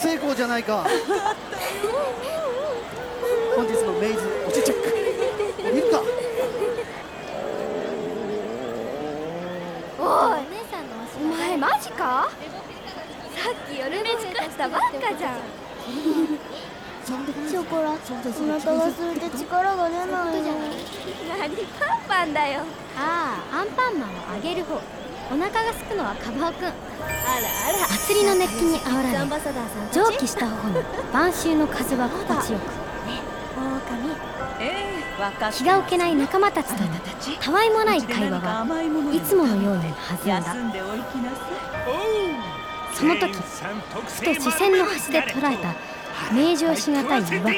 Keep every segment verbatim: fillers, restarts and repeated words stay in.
成功じゃないか。本日のメイズ落ちチェック見るか。 おい、お前マジか。さっき夜飯食ったばっかじゃん。 ショコラ、お腹が空いて力が出ないよ。 何パンパンだよ。 ああ、アンパンマンをあげる方。お腹がすくのはカバオくん。 あらあら、 祭りの熱気にあおられ蒸気した頬に晩秋の風は心地よく、狼気が置けない仲間たちとのたわいもない会話はいつものように弾んだ。その時ふと視線の端で捉えた名状しがたい違和感。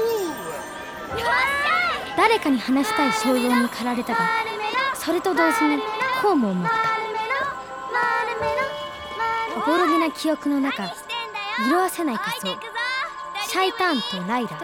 誰かに話したい衝動に駆られたが、それと同時にこうも思った。おぼろげな記憶の中、色あせない仮想、シャイターンとライラ。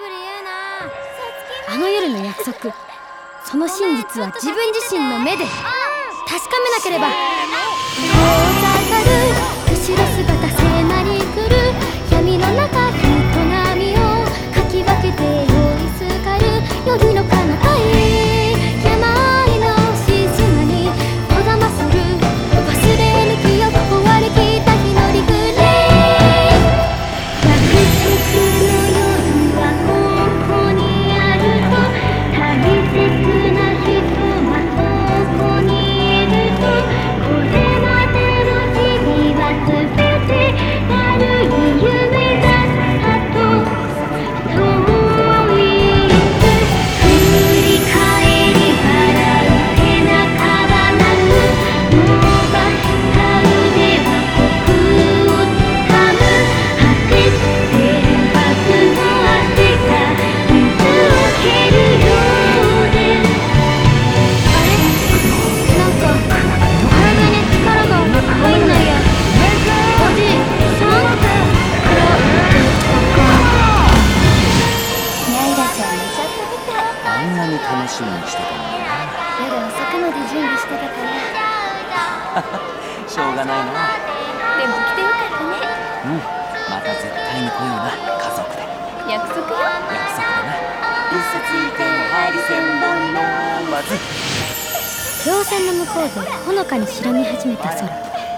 あの夜の約束、その真実は自分自身の目で確かめなければ。遠ざかる後ろ姿迫り来る闇の中、人波をかき分けて酔いすがる夜の彼方へ。山あいの静まにこだまする忘れぬ記憶、終わりきった日のリフレイ。約束の夜はここにあると、大切な人はそこにいると、これまでの日々は全て悪い夢だったと。遠い振り返り払う背中はなく、伸ばした腕は虚空をつかむ。走ってはずの汗が水を蹴るようで。あれ、なんか体に力が入んないや。おじさんライラちゃん寝ちゃったみたい。 あんなに楽しみにしてたのにな。 夜遅くまで準備してたから。 しょうがないな。 でも来てよかったね。 うん、また絶対に来ような、家族で。 約束よ。 約束だな。うっさついてもハリセンボンのまず稜線の向こうでほのかに白み始めた空。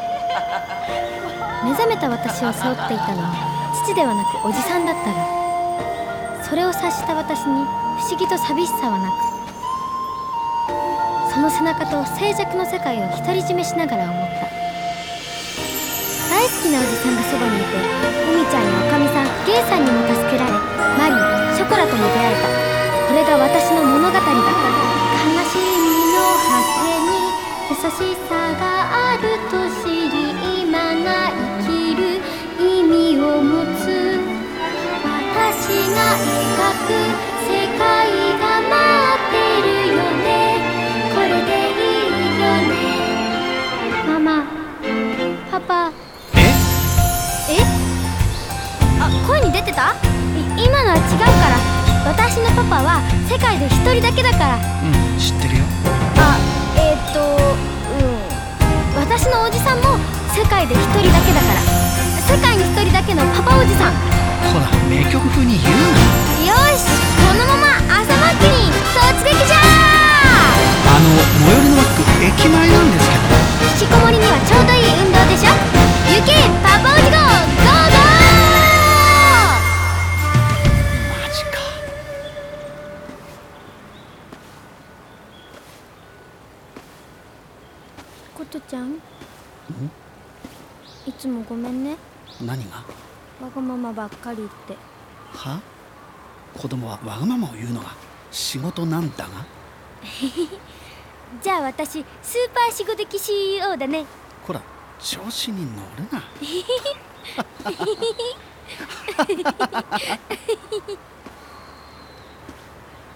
目覚めた私を背負っていたのは父ではなくおじさんだったが、それを察した私に不思議と寂しさはなく、その背中と静寂の世界を独り占めしながら思った。大好きなおじさんがそばにいて、ふみちゃんやおかみさん、ゲイさんにも助けられ、マリー、ショコラとも出会えた。これが私の物語だ。悲しみの果てに優しさがあると知り、今が生きる意味を持つ。私が描く世界が待ってるよね。これでいいよね。ママ、パパ。 ええあ、声に出てた？い今のは違うから。私のパパは世界で一人だけだから。 うん、知ってるよ。 あ、えー、っとうん私のおじさんも世界で一人だけだから。世界に一人だけのパパおじさん。 ほら、名曲風に言うよし、このまま朝マックに突撃じゃな。あの、最寄りのマック駅前なんですけど。 ー。引きこもりにはちょうどいい運動でしょ。行けパパおじ号、ゴーゴマジか。 ー。ことちゃん、いつもごめんね。 何が？ わがままばっかり言って。 は？子供はわがままを言うのが仕事なんだが。 じゃあ私スーパー仕事的 シーイーオー だね。 こら、調子に乗るな。